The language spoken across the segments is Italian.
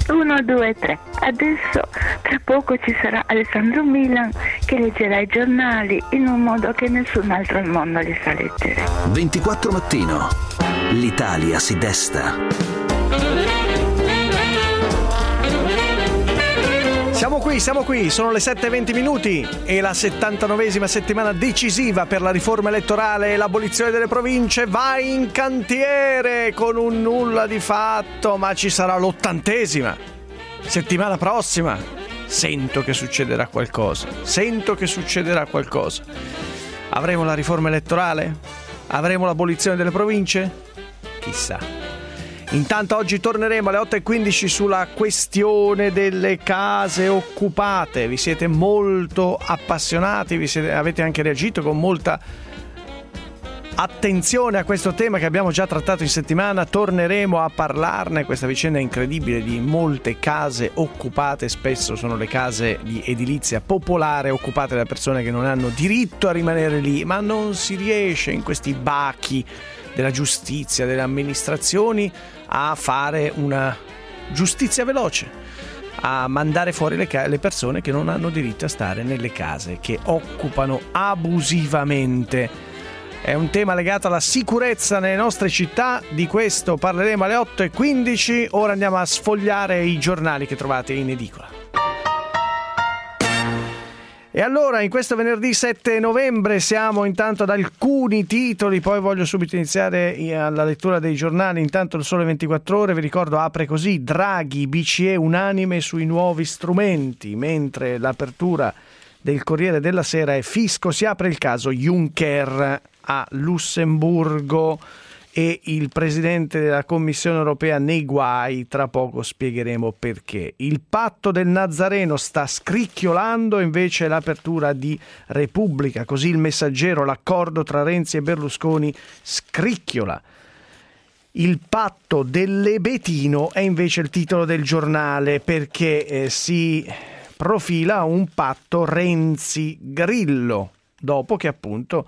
1, 2, 3. Adesso tra poco ci sarà Alessandro Milan che leggerà i giornali in un modo che nessun altro al mondo li sa leggere. 24 mattino. L'Italia si desta. Siamo qui, sono le 7:20 e la 79esima settimana decisiva per la riforma elettorale e l'abolizione delle province va in cantiere con un nulla di fatto, ma ci sarà l'80esima settimana prossima. Sento che succederà qualcosa. Avremo la riforma elettorale? Avremo l'abolizione delle province? Chissà. Intanto oggi torneremo alle 8:15 sulla questione delle case occupate. Vi siete molto appassionati, avete anche reagito con molta attenzione a questo tema che abbiamo già trattato in settimana. Torneremo a parlarne, questa vicenda incredibile di molte case occupate. Spesso sono le case di edilizia popolare occupate da persone che non hanno diritto a rimanere lì, ma non si riesce in questi bachi della giustizia, delle amministrazioni, a fare una giustizia veloce, a mandare fuori le persone che non hanno diritto a stare nelle case che occupano abusivamente. È un tema legato alla sicurezza nelle nostre città, di questo parleremo alle 8:15. Ora andiamo a sfogliare i giornali che trovate in edicola. E allora, in questo venerdì 7 novembre siamo intanto ad alcuni titoli, poi voglio subito iniziare alla lettura dei giornali. Intanto il Sole 24 Ore, vi ricordo, apre così: Draghi, BCE unanime sui nuovi strumenti, mentre l'apertura del Corriere della Sera è fisco, si apre il caso Juncker a Lussemburgo e il presidente della Commissione europea nei guai. Tra poco spiegheremo perché. Il patto del Nazareno sta scricchiolando, invece l'apertura di Repubblica, così il Messaggero: l'accordo tra Renzi e Berlusconi scricchiola. Il patto dell'Ebetino è invece il titolo del giornale, perché si profila un patto Renzi-Grillo, dopo che appunto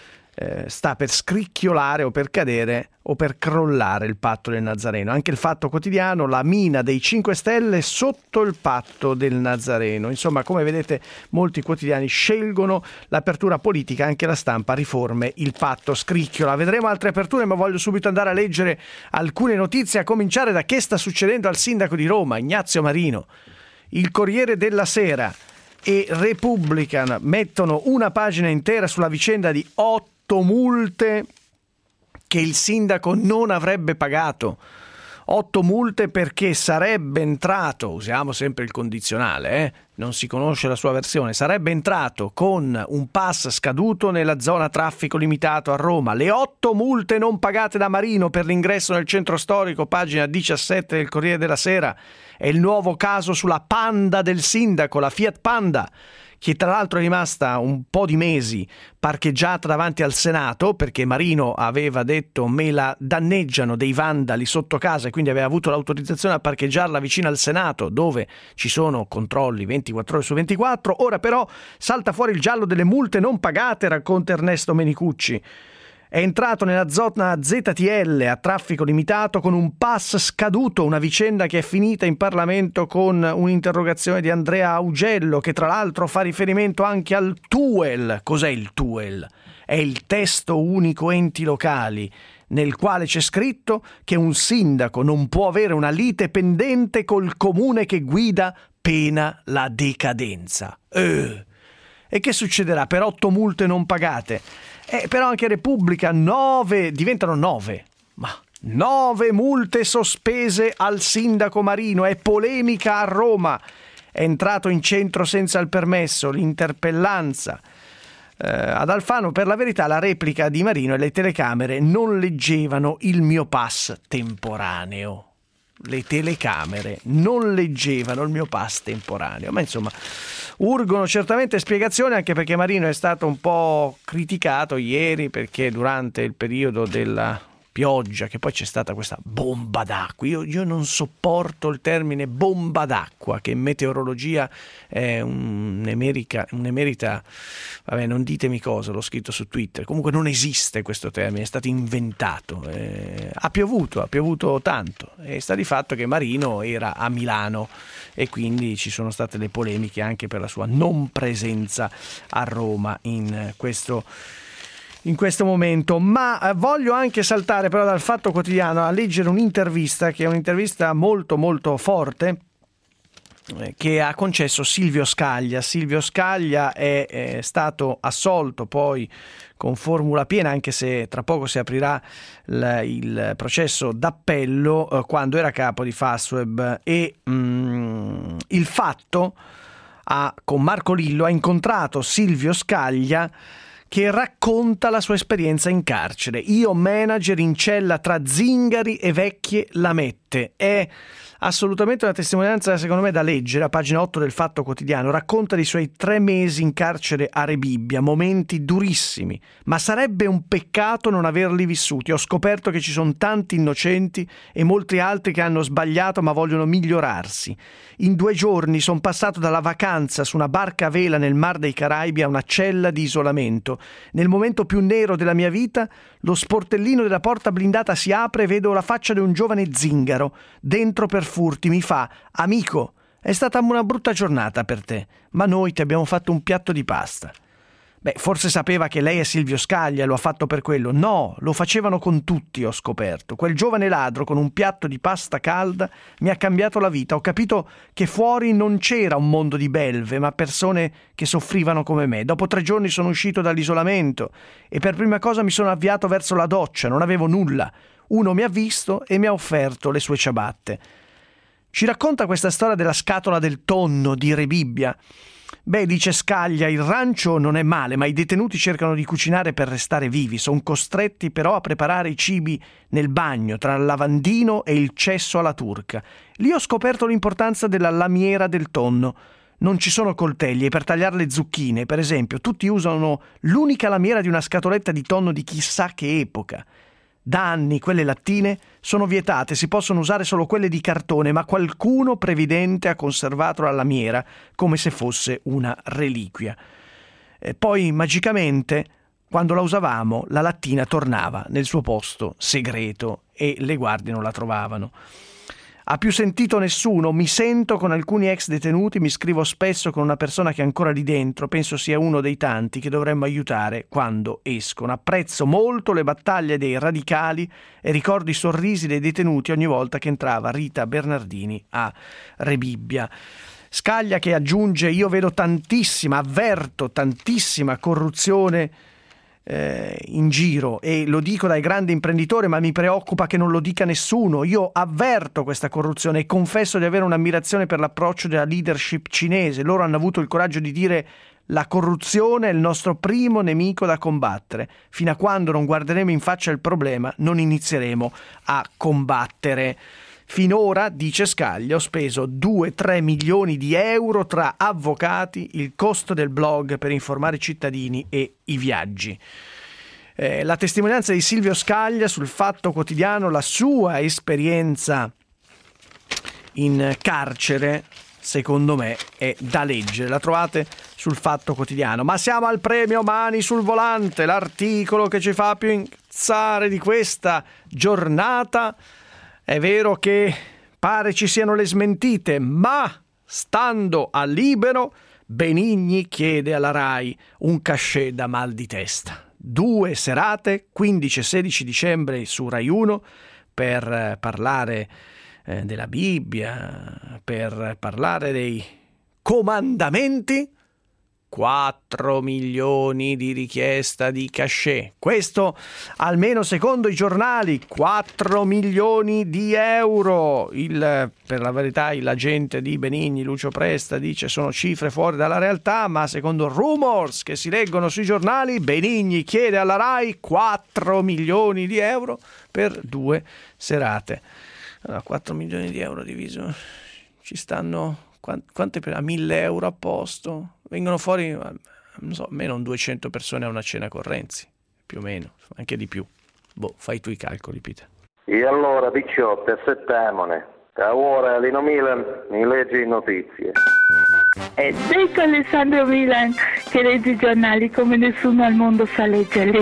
sta per scricchiolare o per cadere o per crollare il patto del Nazareno. Anche il Fatto Quotidiano: la mina dei 5 Stelle sotto il patto del Nazareno. Insomma, come vedete, molti quotidiani scelgono l'apertura politica, anche La Stampa: riforme, il patto scricchiola. Vedremo altre aperture, ma voglio subito andare a leggere alcune notizie, a cominciare da che sta succedendo al sindaco di Roma, Ignazio Marino. Il Corriere della Sera e Repubblica mettono una pagina intera sulla vicenda di 8 multe che il sindaco non avrebbe pagato. 8 multe perché sarebbe entrato, usiamo sempre il condizionale, non si conosce la sua versione, sarebbe entrato con un pass scaduto nella zona traffico limitato a Roma. Le 8 multe non pagate da Marino per l'ingresso nel centro storico, pagina 17 del Corriere della Sera. È il nuovo caso sulla Panda del sindaco, la Fiat Panda, che tra l'altro è rimasta un po' di mesi parcheggiata davanti al Senato, perché Marino aveva detto: me la danneggiano dei vandali sotto casa, e quindi aveva avuto l'autorizzazione a parcheggiarla vicino al Senato, dove ci sono controlli 24 ore su 24. Ora però salta fuori il giallo delle multe non pagate, racconta Ernesto Menicucci. È entrato nella zona ZTL a traffico limitato con un pass scaduto, una vicenda che è finita in Parlamento con un'interrogazione di Andrea Augello, che tra l'altro fa riferimento anche al TUEL. Cos'è il TUEL? È il testo unico enti locali, nel quale c'è scritto che un sindaco non può avere una lite pendente col comune che guida, pena la decadenza. E che succederà per 8 multe non pagate? Però anche Repubblica, 9, diventano 9, ma 9 multe sospese al sindaco Marino. È polemica a Roma, è entrato in centro senza il permesso, l'interpellanza. Ad Alfano: per la verità la replica di Marino e le telecamere non leggevano il mio pass temporaneo. Le telecamere non leggevano il mio pass temporaneo. Ma insomma, urgono certamente spiegazioni, anche perché Marino è stato un po' criticato ieri, perché durante il periodo della pioggia, che poi c'è stata questa bomba d'acqua. Io non sopporto il termine bomba d'acqua, che in meteorologia è un'emerita, vabbè, non ditemi cosa, l'ho scritto su Twitter, comunque non esiste questo termine, è stato inventato. Ha piovuto tanto, e sta di fatto che Marino era a Milano e quindi ci sono state le polemiche anche per la sua non presenza a Roma in questo momento. Ma voglio anche saltare però dal Fatto Quotidiano a leggere un'intervista, che è un'intervista molto molto forte, che ha concesso Silvio Scaglia. Silvio Scaglia è stato assolto poi con formula piena, anche se tra poco si aprirà il processo d'appello, quando era capo di Fastweb. E il Fatto con Marco Lillo ha incontrato Silvio Scaglia, che racconta la sua esperienza in carcere. Io manager in cella tra zingari e vecchie lamette. È assolutamente una testimonianza, secondo me, da leggere. A pagina 8 del Fatto Quotidiano racconta dei suoi 3 mesi in carcere a Rebibbia, momenti durissimi, ma sarebbe un peccato non averli vissuti. Ho scoperto che ci sono tanti innocenti e molti altri che hanno sbagliato ma vogliono migliorarsi. In 2 giorni sono passato dalla vacanza su una barca a vela nel Mar dei Caraibi a una cella di isolamento. Nel momento più nero della mia vita, lo sportellino della porta blindata si apre e vedo la faccia di un giovane zingaro. Dentro per furti mi fa: amico, è stata una brutta giornata per te, ma noi ti abbiamo fatto un piatto di pasta. Beh, forse sapeva che lei è Silvio Scaglia e lo ha fatto per quello. No, lo facevano con tutti, ho scoperto. Quel giovane ladro con un piatto di pasta calda mi ha cambiato la vita. Ho capito che fuori non c'era un mondo di belve, ma persone che soffrivano come me. Dopo 3 giorni sono uscito dall'isolamento e per prima cosa mi sono avviato verso la doccia. Non avevo nulla. Uno mi ha visto e mi ha offerto le sue ciabatte. Ci racconta questa storia della scatola del tonno di Rebibbia. Beh, dice Scaglia, il rancio non è male, ma i detenuti cercano di cucinare per restare vivi. Sono costretti però a preparare i cibi nel bagno, tra il lavandino e il cesso alla turca. Lì ho scoperto l'importanza della lamiera del tonno. Non ci sono coltelli e per tagliare le zucchine, per esempio, tutti usano l'unica lamiera di una scatoletta di tonno di chissà che epoca. Da anni quelle lattine sono vietate, si possono usare solo quelle di cartone, ma qualcuno previdente ha conservato la lamiera come se fosse una reliquia. E poi magicamente, quando la usavamo, la lattina tornava nel suo posto segreto e le guardie non la trovavano. Ha più sentito nessuno, mi sento con alcuni ex detenuti, mi scrivo spesso con una persona che è ancora lì dentro, penso sia uno dei tanti che dovremmo aiutare quando escono. Apprezzo molto le battaglie dei radicali e ricordo i sorrisi dei detenuti ogni volta che entrava Rita Bernardini a Rebibbia. Scaglia che aggiunge: io vedo avverto tantissima corruzione in giro e lo dico dai grandi imprenditori, ma mi preoccupa che non lo dica nessuno. Io avverto questa corruzione e confesso di avere un'ammirazione per l'approccio della leadership cinese. Loro hanno avuto il coraggio di dire: la corruzione è il nostro primo nemico da combattere. Fino a quando non guarderemo in faccia il problema non inizieremo a combattere. Finora, dice Scaglia, ho speso 2-3 milioni di euro tra avvocati, il costo del blog per informare i cittadini e i viaggi. La testimonianza di Silvio Scaglia sul Fatto Quotidiano, la sua esperienza in carcere, secondo me è da leggere. La trovate sul Fatto Quotidiano. Ma siamo al premio Mani sul Volante, l'articolo che ci fa più incazzare di questa giornata. È vero che pare ci siano le smentite, ma stando a Libero, Benigni chiede alla Rai un cachet da mal di testa. 2 serate, 15 e 16 dicembre su Rai 1, per parlare della Bibbia, per parlare dei comandamenti. 4 milioni di richiesta di cachet. Questo, almeno secondo i giornali, 4 milioni di euro. Per la verità, l'agente di Benigni, Lucio Presta, dice sono cifre fuori dalla realtà, ma secondo rumors che si leggono sui giornali, Benigni chiede alla Rai 4 milioni di euro per 2 serate. Allora, 4 milioni di euro diviso, ci stanno quante a 1.000 euro a posto? Vengono fuori, non so, almeno 200 persone a una cena con Renzi, più o meno, anche di più. Fai tu i calcoli, Peter. E allora, picciotti, aspettamone. Da ora Lino Milan mi legge notizie. Ed ecco Alessandro Milan che legge i giornali come nessuno al mondo sa leggerli.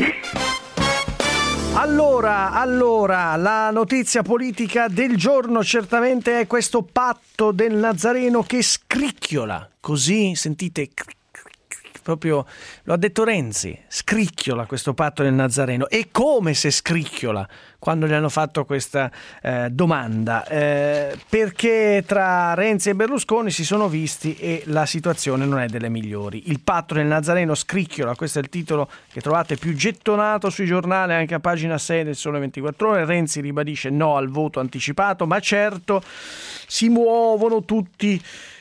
Allora, la notizia politica del giorno certamente è questo patto del Nazareno che scricchiola, così sentite proprio, lo ha detto Renzi, scricchiola questo patto del Nazareno. E come se scricchiola quando gli hanno fatto questa domanda? Perché tra Renzi e Berlusconi si sono visti e la situazione non è delle migliori. Il patto del Nazareno scricchiola, questo è il titolo che trovate più gettonato sui giornali, anche a pagina 6 del Sole 24 Ore. Renzi ribadisce no al voto anticipato, ma certo si muovono tutti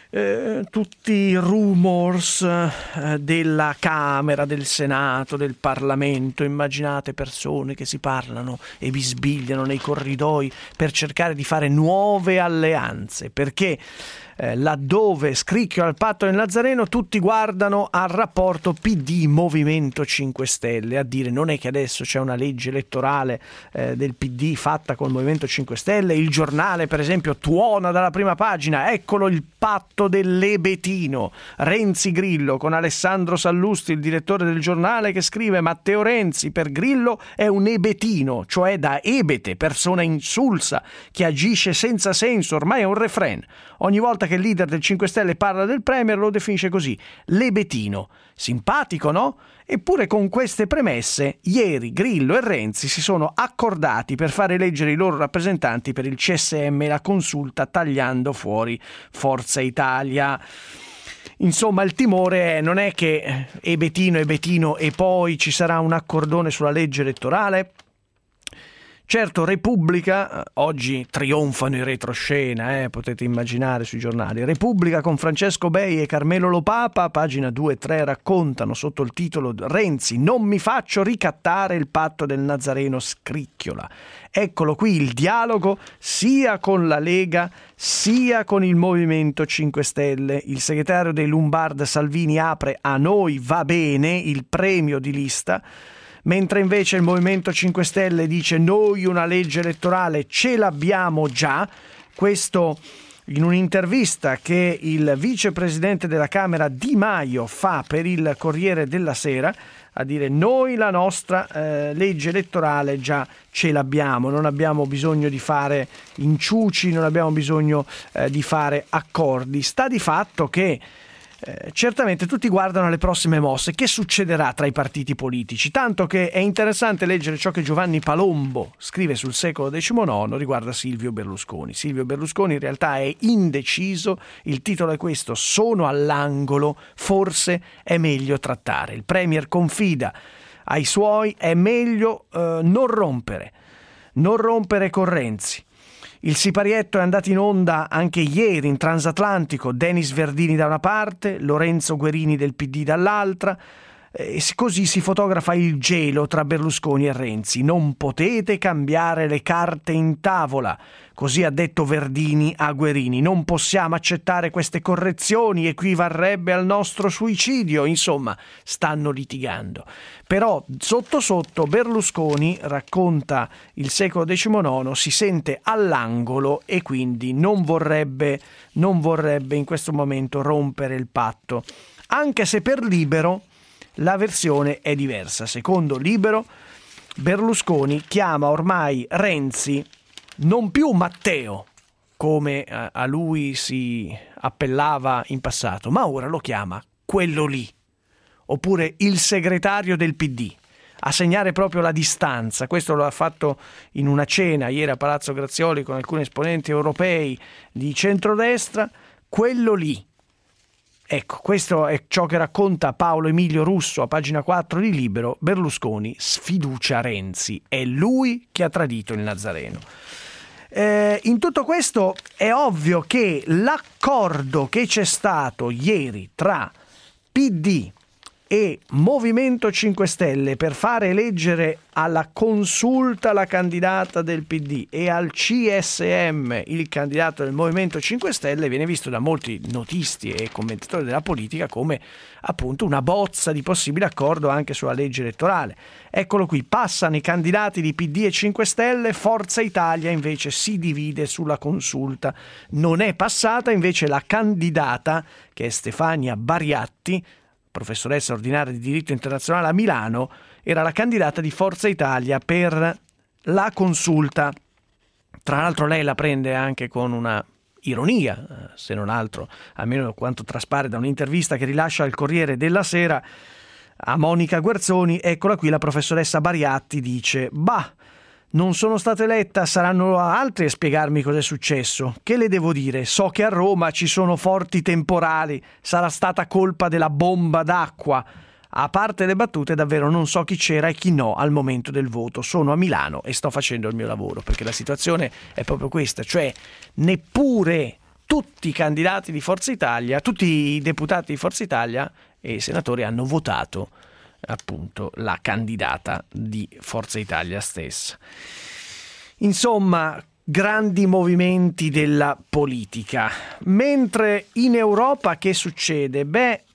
i rumors della Camera, del Senato, del Parlamento. Immaginate persone che si parlano e bisbigliano nei corridoi per cercare di fare nuove alleanze, perché laddove scricchiola il patto del Nazareno tutti guardano al rapporto PD Movimento 5 Stelle, a dire non è che adesso c'è una legge elettorale del PD fatta col Movimento 5 Stelle. Il giornale per esempio tuona dalla prima pagina, eccolo il patto dell'Ebetino, Renzi Grillo, con Alessandro Sallusti, il direttore del giornale, che scrive: Matteo Renzi per Grillo è un ebetino, cioè da ebete, persona insulsa che agisce senza senso, ormai è un refrain. Ogni volta che il leader del 5 Stelle parla del Premier lo definisce così, l'ebetino. Simpatico, no? Eppure con queste premesse ieri Grillo e Renzi si sono accordati per fare eleggere i loro rappresentanti per il CSM e la consulta, tagliando fuori Forza Italia. Insomma, il timore non è che ebetino e poi ci sarà un accordone sulla legge elettorale. Certo, Repubblica, oggi trionfano in retroscena, potete immaginare sui giornali. Repubblica con Francesco Bei e Carmelo Lopapa, pagina 2 e 3, raccontano sotto il titolo Renzi, non mi faccio ricattare, il patto del Nazareno scricchiola. Eccolo qui il dialogo sia con la Lega sia con il Movimento 5 Stelle. Il segretario dei Lombard Salvini apre a noi va bene il premio di lista, mentre invece il Movimento 5 Stelle dice noi una legge elettorale ce l'abbiamo già. Questo in un'intervista che il vicepresidente della Camera Di Maio fa per il Corriere della Sera, a dire noi la nostra legge elettorale già ce l'abbiamo, non abbiamo bisogno di fare inciuci, non abbiamo bisogno di fare accordi. Sta di fatto che certamente tutti guardano alle prossime mosse, che succederà tra i partiti politici, tanto che è interessante leggere ciò che Giovanni Palombo scrive sul Secolo XIX riguardo a Silvio Berlusconi. Silvio Berlusconi in realtà è indeciso, il titolo è questo: sono all'angolo, forse è meglio trattare. Il Premier confida ai suoi, è meglio non rompere con Renzi. Il siparietto è andato in onda anche ieri in transatlantico, Denis Verdini da una parte, Lorenzo Guerini del PD dall'altra, e così si fotografa il gelo tra Berlusconi e Renzi. Non potete cambiare le carte in tavola, così ha detto Verdini a Guerini. Non possiamo accettare queste correzioni, equivarrebbe al nostro suicidio. Insomma, stanno litigando. Però sotto sotto Berlusconi, racconta il Secolo XIX, si sente all'angolo e quindi non vorrebbe in questo momento rompere il patto. Anche se per Libero la versione è diversa. Secondo Libero, Berlusconi chiama ormai Renzi non più Matteo, come a lui si appellava in passato, ma ora lo chiama quello lì, oppure il segretario del PD, a segnare proprio la distanza. Questo lo ha fatto in una cena ieri a Palazzo Grazioli con alcuni esponenti europei di centrodestra, quello lì. Ecco, questo è ciò che racconta Paolo Emilio Russo a pagina 4 di Libero. Berlusconi sfiducia Renzi, è lui che ha tradito il Nazareno. In tutto questo è ovvio che l'accordo che c'è stato ieri tra PD e Movimento 5 Stelle per fare eleggere alla consulta la candidata del PD e al CSM il candidato del Movimento 5 Stelle viene visto da molti notisti e commentatori della politica come appunto una bozza di possibile accordo anche sulla legge elettorale. Eccolo qui, passano i candidati di PD e 5 Stelle, Forza Italia invece si divide sulla consulta. Non è passata invece la candidata, che è Stefania Bariatti, professoressa ordinaria di diritto internazionale a Milano, era la candidata di Forza Italia per la consulta. Tra l'altro lei la prende anche con una ironia, se non altro, almeno quanto traspare da un'intervista che rilascia il Corriere della Sera a Monica Guerzoni. Eccola qui, la professoressa Bariatti dice: non sono stata eletta, saranno altri a spiegarmi cosa è successo. Che le devo dire? So che a Roma ci sono forti temporali, sarà stata colpa della bomba d'acqua. A parte le battute, davvero non so chi c'era e chi no al momento del voto. Sono a Milano e sto facendo il mio lavoro, perché la situazione è proprio questa, cioè neppure tutti i candidati di Forza Italia, tutti i deputati di Forza Italia e i senatori hanno votato appunto la candidata di Forza Italia stessa. Insomma, grandi movimenti della politica. Mentre in Europa che succede?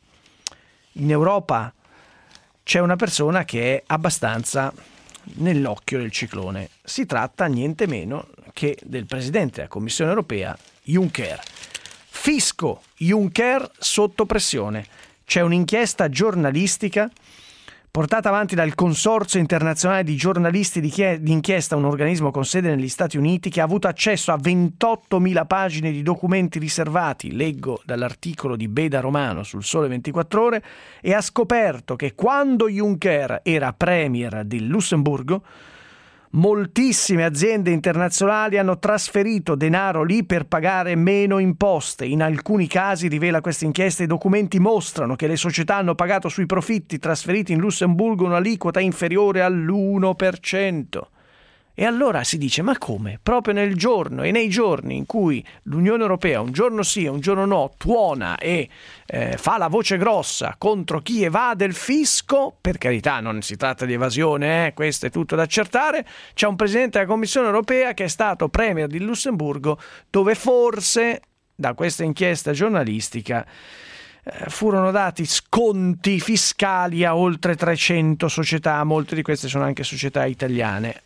In Europa c'è una persona che è abbastanza nell'occhio del ciclone. Si tratta niente meno che del presidente della Commissione europea, Juncker. Fisco, Juncker sotto pressione. C'è un'inchiesta giornalistica portata avanti dal Consorzio Internazionale di Giornalisti di Inchiesta, un organismo con sede negli Stati Uniti, che ha avuto accesso a 28.000 pagine di documenti riservati, leggo dall'articolo di Beda Romano sul Sole 24 Ore, e ha scoperto che quando Juncker era premier del Lussemburgo, moltissime aziende internazionali hanno trasferito denaro lì per pagare meno imposte. In alcuni casi, rivela questa inchiesta, i documenti mostrano che le società hanno pagato sui profitti trasferiti in Lussemburgo un'aliquota inferiore all'1%. E allora si dice: ma come? Proprio nel giorno e nei giorni in cui l'Unione Europea un giorno sì e un giorno no tuona e fa la voce grossa contro chi evade il fisco, per carità non si tratta di evasione, questo è tutto da accertare, c'è un presidente della Commissione Europea che è stato premier di Lussemburgo, dove forse da questa inchiesta giornalistica furono dati sconti fiscali a oltre 300 società, molte di queste sono anche società italiane.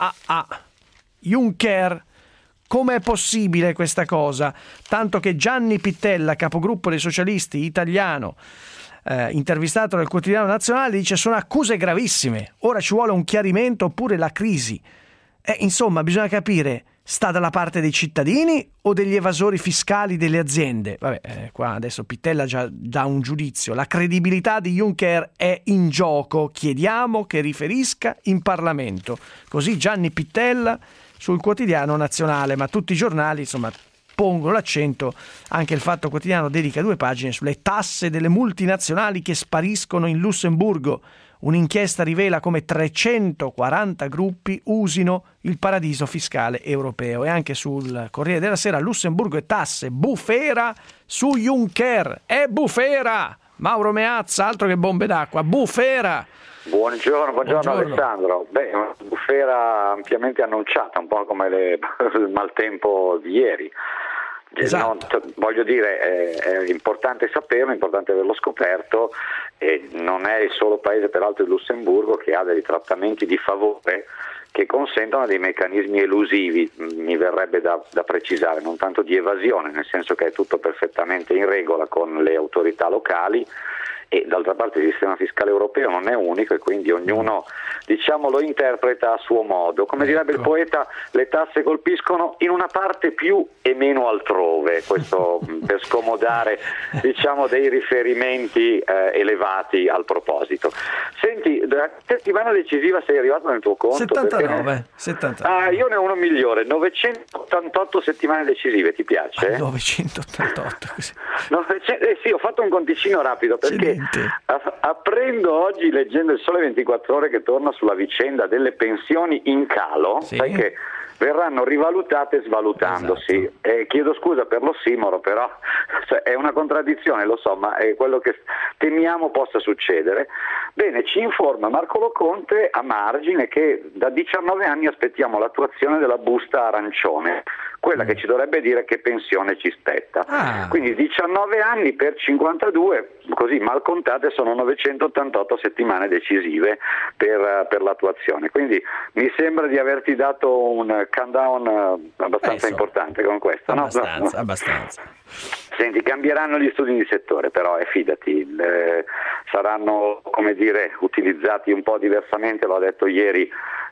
Juncker, com'è possibile questa cosa? Tanto che Gianni Pittella, capogruppo dei socialisti italiano, intervistato dal Quotidiano Nazionale, dice: sono accuse gravissime, ora ci vuole un chiarimento oppure la crisi. Insomma, bisogna capire, sta dalla parte dei cittadini o degli evasori fiscali delle aziende? Qua adesso Pittella già dà un giudizio. La credibilità di Juncker è in gioco, chiediamo che riferisca in Parlamento. Così Gianni Pittella sul Quotidiano Nazionale, ma tutti i giornali insomma pongono l'accento, anche il Fatto Quotidiano dedica 2 pagine sulle tasse delle multinazionali che spariscono in Lussemburgo. Un'inchiesta rivela come 340 gruppi usino il paradiso fiscale europeo. E anche sul Corriere della Sera: Lussemburgo e tasse, bufera su Juncker. È bufera! Mauro Meazza, altro che bombe d'acqua, bufera! Buongiorno Alessandro. Una bufera ampiamente annunciata, un po' come il maltempo di ieri. Esatto. Voglio dire, è importante saperlo, è importante averlo scoperto, e non è il solo paese, peraltro, il Lussemburgo, che ha dei trattamenti di favore che consentono dei meccanismi elusivi, mi verrebbe da precisare, non tanto di evasione, nel senso che è tutto perfettamente in regola con le autorità locali, e d'altra parte il sistema fiscale europeo non è unico e quindi ognuno, diciamo, lo interpreta a suo modo. Come direbbe il poeta, le tasse colpiscono in una parte più e meno altrove, questo per scomodare, diciamo, dei riferimenti elevati al proposito. Senti, la settimana decisiva sei arrivato nel tuo conto? 79. Io ne ho 1.988 settimane decisive, ti piace? 988 così. Sì, ho fatto un conticino rapido perché apprendo oggi, leggendo il Sole 24 Ore, che torna sulla vicenda delle pensioni in calo. Sì. Sai che verranno rivalutate svalutandosi. Esatto. Chiedo scusa per l'ossimoro, però è una contraddizione, lo so, ma è quello che temiamo possa succedere. Bene, ci informa Marco Loconte a margine che da 19 anni aspettiamo l'attuazione della busta arancione, quella che ci dovrebbe dire che pensione ci spetta. Quindi 19 anni per 52, così mal contate sono 988 settimane decisive per l'attuazione. Quindi mi sembra di averti dato un countdown abbastanza importante con questo. Abbastanza. Senti, cambieranno gli studi di settore, però fidati, saranno, come dire, utilizzati un po' diversamente, l'ho detto ieri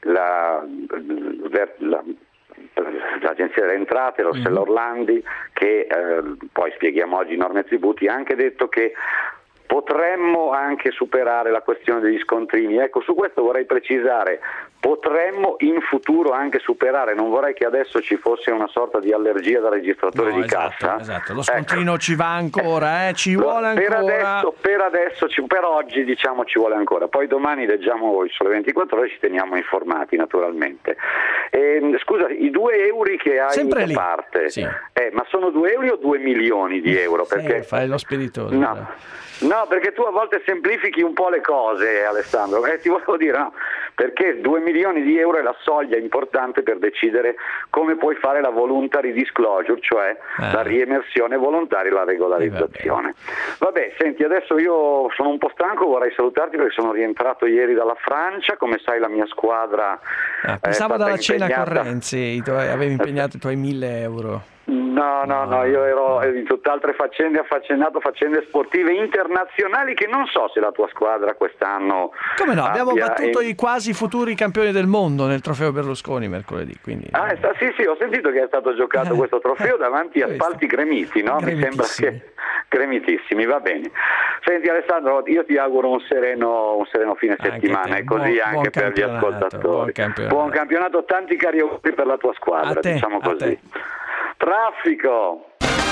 l'Agenzia delle Entrate, l'Orsello Orlandi, che poi spieghiamo oggi norme e tributi, ha anche detto che potremmo anche superare la questione degli scontrini. Ecco, su questo vorrei precisare, potremmo in futuro anche superare, non vorrei che adesso ci fosse una sorta di allergia da registratore di cassa. Esatto, lo scontrino ci va ancora, ci vuole ancora. Per oggi diciamo ci vuole ancora, poi domani leggiamo il Sole 24 Ore, ci teniamo informati naturalmente. Scusa, i 2 euro che hai sempre da parte, sì. Ma sono 2 euro o 2 milioni di euro? Perché fai lo spiritoso. No, perché tu a volte semplifichi un po' le cose, Alessandro, ti volevo dire, no, perché 2 milioni di euro è la soglia importante per decidere come puoi fare la voluntary disclosure, cioè la riemersione volontaria e la regolarizzazione. Vabbè, senti, adesso io sono un po' stanco, vorrei salutarti perché sono rientrato ieri dalla Francia, come sai la mia squadra pensavo dalla impegnata. cena con Renzi, avevi impegnato i tuoi 1.000 euro. No, io ero in tutt'altre faccende, affaccendato, faccende sportive internazionali che non so se la tua squadra quest'anno. Come no, abbiamo battuto i quasi futuri campioni del mondo nel trofeo Berlusconi mercoledì. Quindi... sì, ho sentito che è stato giocato questo trofeo davanti a spalti gremiti, no? Mi sembra che gremitissimi, va bene. Senti Alessandro, io ti auguro un sereno fine settimana e così anche per gli ascoltatori. Buon campionato, tanti cari auguri per la tua squadra, diciamo così. Traffico.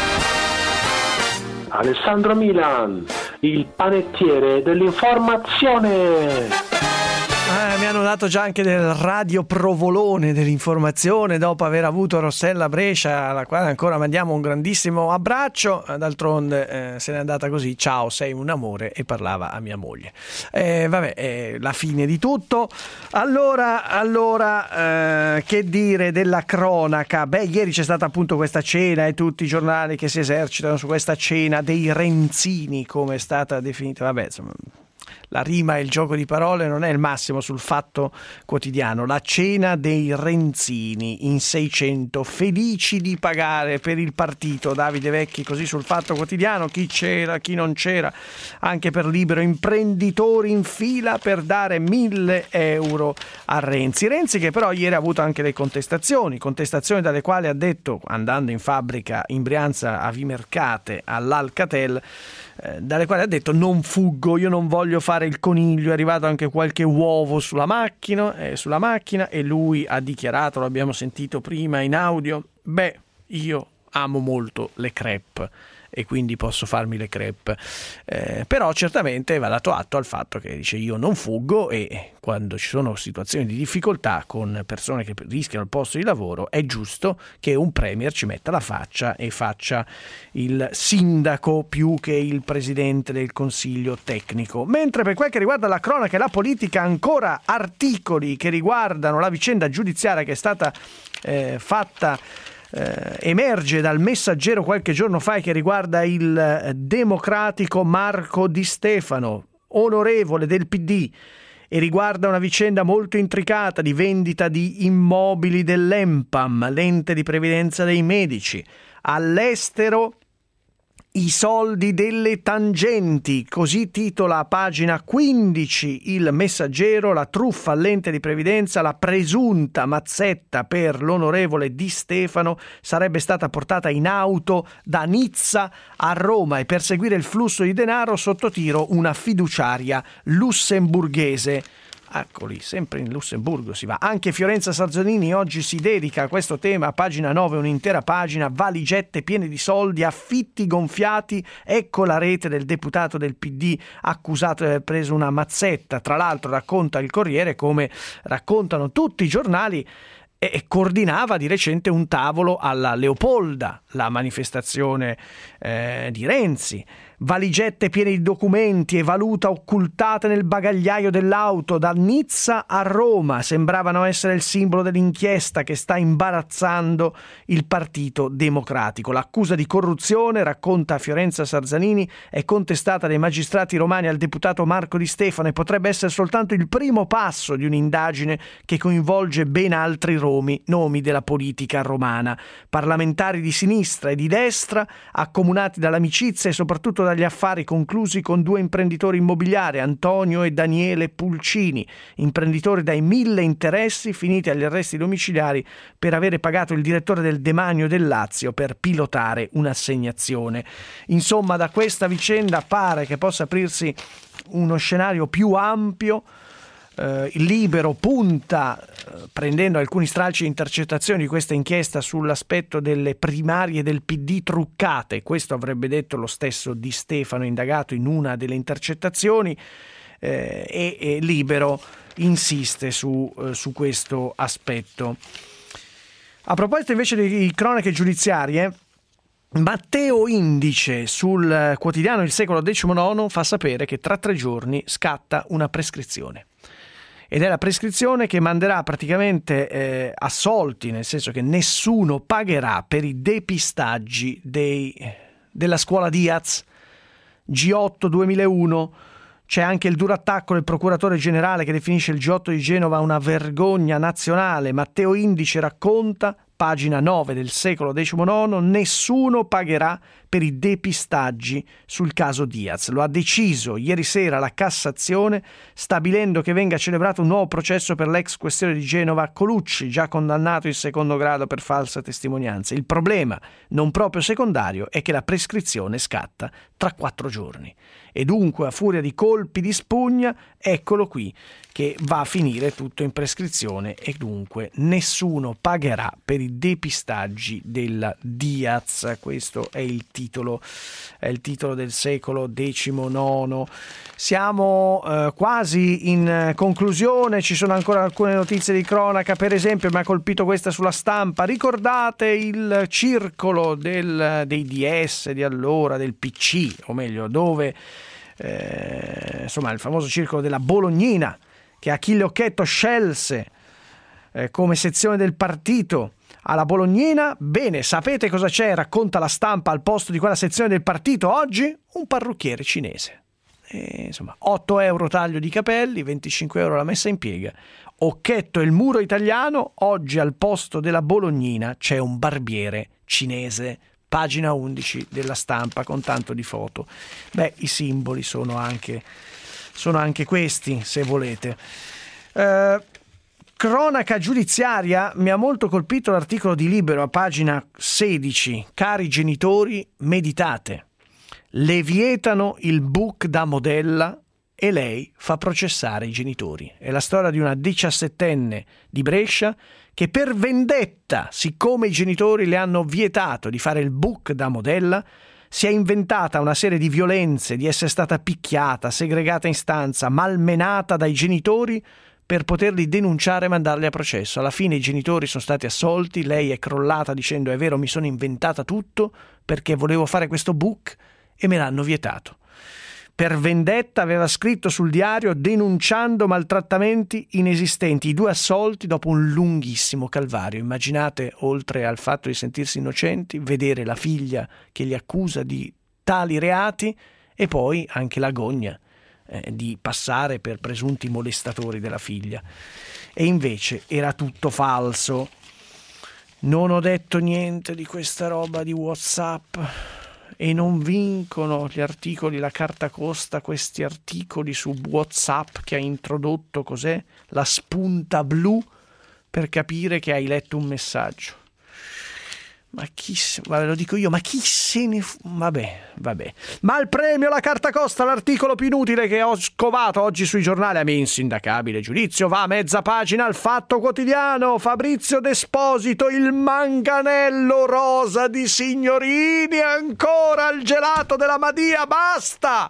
Alessandro Milan, il panettiere dell'informazione. Mi hanno dato già anche del radio provolone dell'informazione dopo aver avuto Rossella Brescia, alla quale ancora mandiamo un grandissimo abbraccio. D'altronde se n'è andata così, ciao, sei un amore, e parlava a mia moglie. La fine di tutto. Allora che dire della cronaca? Ieri c'è stata appunto questa cena e tutti i giornali che si esercitano su questa cena dei Renzini, come è stata definita. Insomma, la rima e il gioco di parole non è il massimo sul Fatto Quotidiano. La cena dei Renzini in 600, felici di pagare per il partito. Davide Vecchi così sul Fatto Quotidiano, chi c'era, chi non c'era, anche per Libero, imprenditori in fila per dare 1.000 euro a Renzi che però ieri ha avuto anche le contestazioni dalle quali ha detto, andando in fabbrica in Brianza a Vimercate all'Alcatel, dalle quali ha detto: non fuggo, io non voglio fare il coniglio. È arrivato anche qualche uovo sulla macchina e lui ha dichiarato, lo abbiamo sentito prima in audio: io amo molto le crepe e quindi posso farmi le crepe, però certamente va dato atto al fatto che dice: io non fuggo, e quando ci sono situazioni di difficoltà con persone che rischiano il posto di lavoro è giusto che un premier ci metta la faccia e faccia il sindaco più che il presidente del consiglio tecnico. Mentre per quel che riguarda la cronaca e la politica, ancora articoli che riguardano la vicenda giudiziaria che è stata emerge dal Messaggero qualche giorno fa, e che riguarda il democratico Marco Di Stefano, onorevole del PD, e riguarda una vicenda molto intricata di vendita di immobili dell'ENPAM, l'ente di previdenza dei medici. All'estero i soldi delle tangenti, così titola a pagina 15 il Messaggero, la truffa all'ente di previdenza, la presunta mazzetta per l'onorevole Di Stefano sarebbe stata portata in auto da Nizza a Roma, e per seguire il flusso di denaro sotto tiro una fiduciaria lussemburghese. Eccoli, sempre in Lussemburgo si va. Anche Fiorenza Sarzolini oggi si dedica a questo tema, a pagina 9 un'intera pagina: valigette piene di soldi, affitti gonfiati, ecco la rete del deputato del PD accusato di aver preso una mazzetta. Tra l'altro racconta il Corriere, come raccontano tutti i giornali, e coordinava di recente un tavolo alla Leopolda, la manifestazione di Renzi. Valigette piene di documenti e valuta occultate nel bagagliaio dell'auto da Nizza a Roma sembravano essere il simbolo dell'inchiesta che sta imbarazzando il Partito Democratico. L'accusa di corruzione, racconta Fiorenza Sarzanini, è contestata dai magistrati romani al deputato Marco Di Stefano e potrebbe essere soltanto il primo passo di un'indagine che coinvolge ben altri nomi della politica romana, parlamentari di sinistra e di destra, accomunati dall'amicizia e soprattutto dagli affari conclusi con due imprenditori immobiliari, Antonio e Daniele Pulcini, imprenditori dai 1000 interessi finiti agli arresti domiciliari per avere pagato il direttore del demanio del Lazio per pilotare un'assegnazione. Insomma, da questa vicenda pare che possa aprirsi uno scenario più ampio. Il Libero punta, prendendo alcuni stralci di intercettazioni di questa inchiesta, sull'aspetto delle primarie del PD truccate. Questo avrebbe detto lo stesso Di Stefano, indagato in una delle intercettazioni, e Libero insiste su questo aspetto. A proposito invece di cronache giudiziarie, Matteo Indice sul quotidiano Il Secolo XIX fa sapere che tra 3 giorni scatta una prescrizione. Ed è la prescrizione che manderà praticamente assolti, nel senso che nessuno pagherà per i depistaggi della scuola Diaz, G8 2001. C'è anche il duro attacco del procuratore generale che definisce il G8 di Genova una vergogna nazionale. Matteo Indice racconta, pagina 9 del Secolo XIX, nessuno pagherà per i depistaggi sul caso Diaz. Lo ha deciso ieri sera la Cassazione, stabilendo che venga celebrato un nuovo processo per l'ex questione di Genova Colucci, già condannato in secondo grado per falsa testimonianza. Il problema, non proprio secondario, è che la prescrizione scatta tra 4 giorni. E dunque, a furia di colpi di spugna, eccolo qui, che va a finire tutto in prescrizione e dunque nessuno pagherà per i depistaggi della Diaz. Questo è il titolo del Secolo XIX. Siamo quasi in conclusione, ci sono ancora alcune notizie di cronaca. Per esempio mi ha colpito questa sulla Stampa: ricordate il circolo dei DS di allora, del PC, o meglio dove insomma il famoso circolo della Bolognina che Achille Occhetto scelse come sezione del partito alla Bolognina. Bene, sapete cosa c'è? Racconta la Stampa al posto di quella sezione del partito oggi? Un parrucchiere cinese. Insomma, 8 euro taglio di capelli, 25 euro la messa in piega. Occhetto e il muro italiano, oggi al posto della Bolognina c'è un barbiere cinese. Pagina 11 della Stampa con tanto di foto. Beh, i simboli sono anche questi, se volete. Cronaca giudiziaria, mi ha molto colpito l'articolo di Libero a pagina 16. Cari genitori, meditate. Le vietano il book da modella e lei fa processare i genitori. È la storia di una 17enne di Brescia che per vendetta, siccome i genitori le hanno vietato di fare il book da modella, si è inventata una serie di violenze, di essere stata picchiata, segregata in stanza, malmenata dai genitori per poterli denunciare e mandarli a processo. Alla fine i genitori sono stati assolti, lei è crollata dicendo: è vero, mi sono inventata tutto perché volevo fare questo book e me l'hanno vietato. Per vendetta aveva scritto sul diario denunciando maltrattamenti inesistenti. I 2 assolti dopo un lunghissimo calvario. Immaginate, oltre al fatto di sentirsi innocenti, vedere la figlia che li accusa di tali reati e poi anche l'agonia di passare per presunti molestatori della figlia. E invece era tutto falso. Non ho detto niente di questa roba di WhatsApp. E non vincono gli articoli, la carta costa questi articoli su WhatsApp che ha introdotto, cos'è? La spunta blu per capire che hai letto un messaggio. Lo dico io, ma chi se ne... Vabbè. Ma il premio, la carta costa, l'articolo più inutile che ho scovato oggi sui giornali a mio insindacabile giudizio, va a mezza pagina al Fatto Quotidiano. Fabrizio D'Esposito, il manganello rosa di Signorini, ancora il gelato della Madia, basta!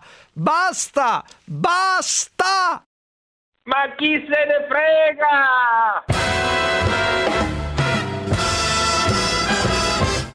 Ma chi se ne frega?